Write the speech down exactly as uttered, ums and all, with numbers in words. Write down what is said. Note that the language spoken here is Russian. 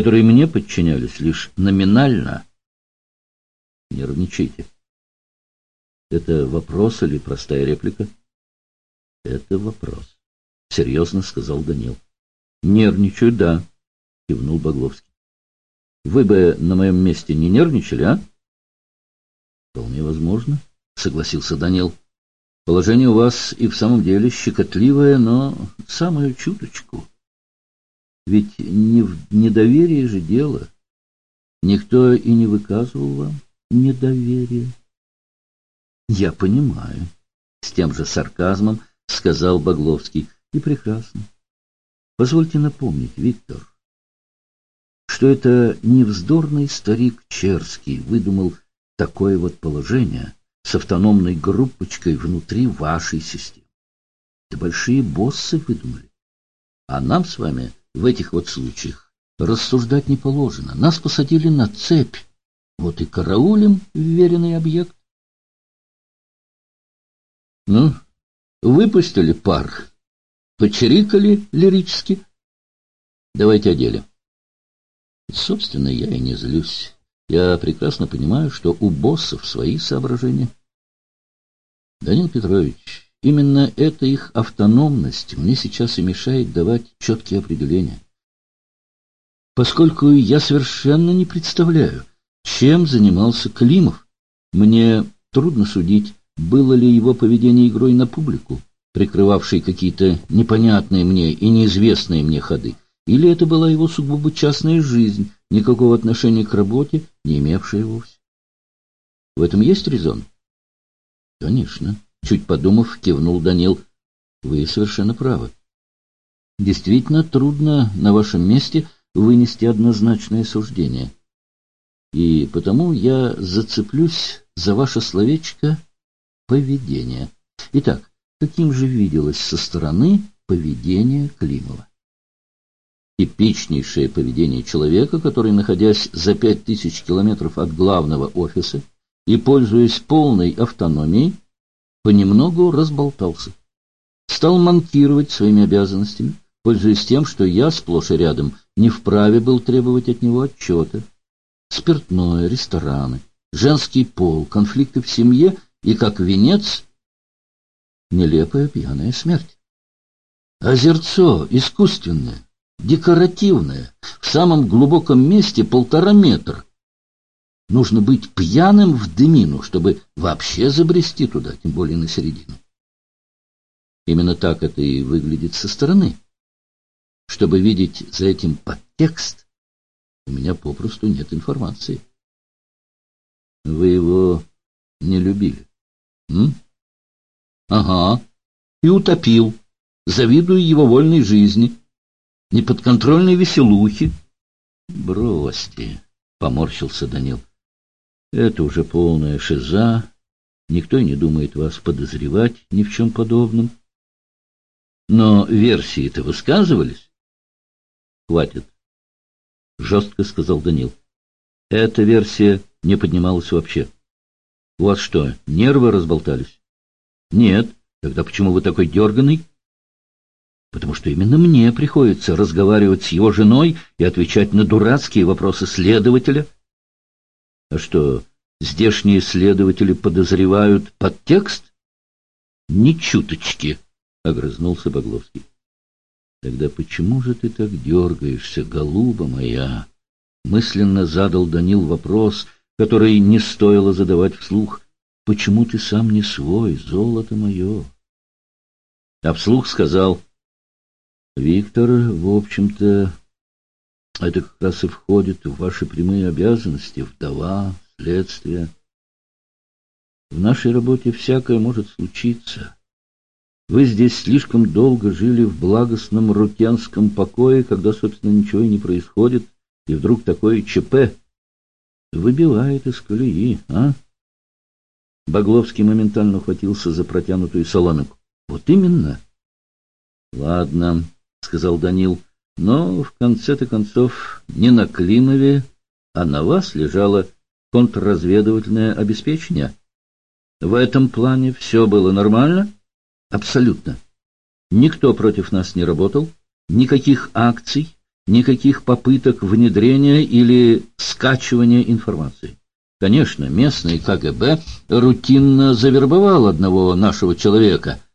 которые мне подчинялись лишь номинально. Нервничайте. Это вопрос или простая реплика? Это вопрос, — серьезно сказал Данил. Нервничаю, да, — кивнул Багловский. Вы бы на моем месте не нервничали, а? Вполне возможно, — согласился Данил. Положение у вас и в самом деле щекотливое, но самую чуточку. Ведь не в недоверии же дело. Никто и не выказывал вам недоверия. Я понимаю, — с тем же сарказмом сказал Багловский. И прекрасно. Позвольте напомнить, Виктор, что это не вздорный старик Черский выдумал такое вот положение с автономной группочкой внутри вашей системы. Это большие боссы выдумали. А нам с вами в этих вот случаях рассуждать не положено. Нас посадили на цепь. Вот и караулим вверенный объект. Ну, выпустили пар, почирикали лирически. Давайте о деле. Собственно, я и не злюсь. Я прекрасно понимаю, что у боссов свои соображения. Данил Петрович, именно эта их автономность мне сейчас и мешает давать четкие определения. Поскольку я совершенно не представляю, чем занимался Климов, мне трудно судить, было ли его поведение игрой на публику, прикрывавшей какие-то непонятные мне и неизвестные мне ходы, или это была его сугубо частная жизнь, никакого отношения к работе не имевшая вовсе. В этом есть резон? Конечно. Чуть подумав, кивнул Данил. Вы совершенно правы. Действительно трудно на вашем месте вынести однозначное суждение. И потому я зацеплюсь за ваше словечко «поведение». Итак, каким же виделось со стороны поведение Климова? Типичнейшее поведение человека, который, находясь за пять тысяч километров от главного офиса и пользуясь полной автономией, понемногу разболтался. Стал манкировать своими обязанностями, пользуясь тем, что я сплошь и рядом не вправе был требовать от него отчета. Спиртное, рестораны, женский пол, конфликты в семье и, как венец, нелепая пьяная смерть. Озерцо искусственное, декоративное, в самом глубоком месте полтора метра. Нужно быть пьяным в дымину, чтобы вообще забрести туда, тем более на середину. Именно так это и выглядит со стороны. Чтобы видеть за этим подтекст, у меня попросту нет информации. Вы его не любили? М? Ага. И утопил, завидуя его вольной жизни, неподконтрольной веселухе. Бросьте, поморщился Данил. Это уже полная шиза. Никто и не думает вас подозревать ни в чем подобном. Но версии-то высказывались? Хватит, жестко сказал Данил. Эта версия не поднималась вообще. У вас что, нервы разболтались? Нет. Тогда почему вы такой дерганый? Потому что именно мне приходится разговаривать с его женой и отвечать на дурацкие вопросы следователя. А что, здешние следователи подозревают подтекст? Ни чуточки, — огрызнулся Багловский. Тогда почему же ты так дергаешься, голуба моя? Мысленно задал Данил вопрос, который не стоило задавать вслух. Почему ты сам не свой, золото мое? А вслух сказал: Виктор, в общем-то, это как раз и входит в ваши прямые обязанности, вдова, следствие. В нашей работе всякое может случиться. Вы здесь слишком долго жили в благостном рутенском покое, когда, собственно, ничего и не происходит, и вдруг такое ЧП выбивает из колеи, а? Багловский моментально ухватился за протянутую соломинку. Вот именно. Ладно, — сказал Данил, — но в конце-то концов не на Климове, а на вас лежало контрразведывательное обеспечение. В этом плане все было нормально? Абсолютно. Никто против нас не работал, никаких акций, никаких попыток внедрения или скачивания информации. Конечно, местный ка гэ бэ рутинно завербовал одного нашего человека,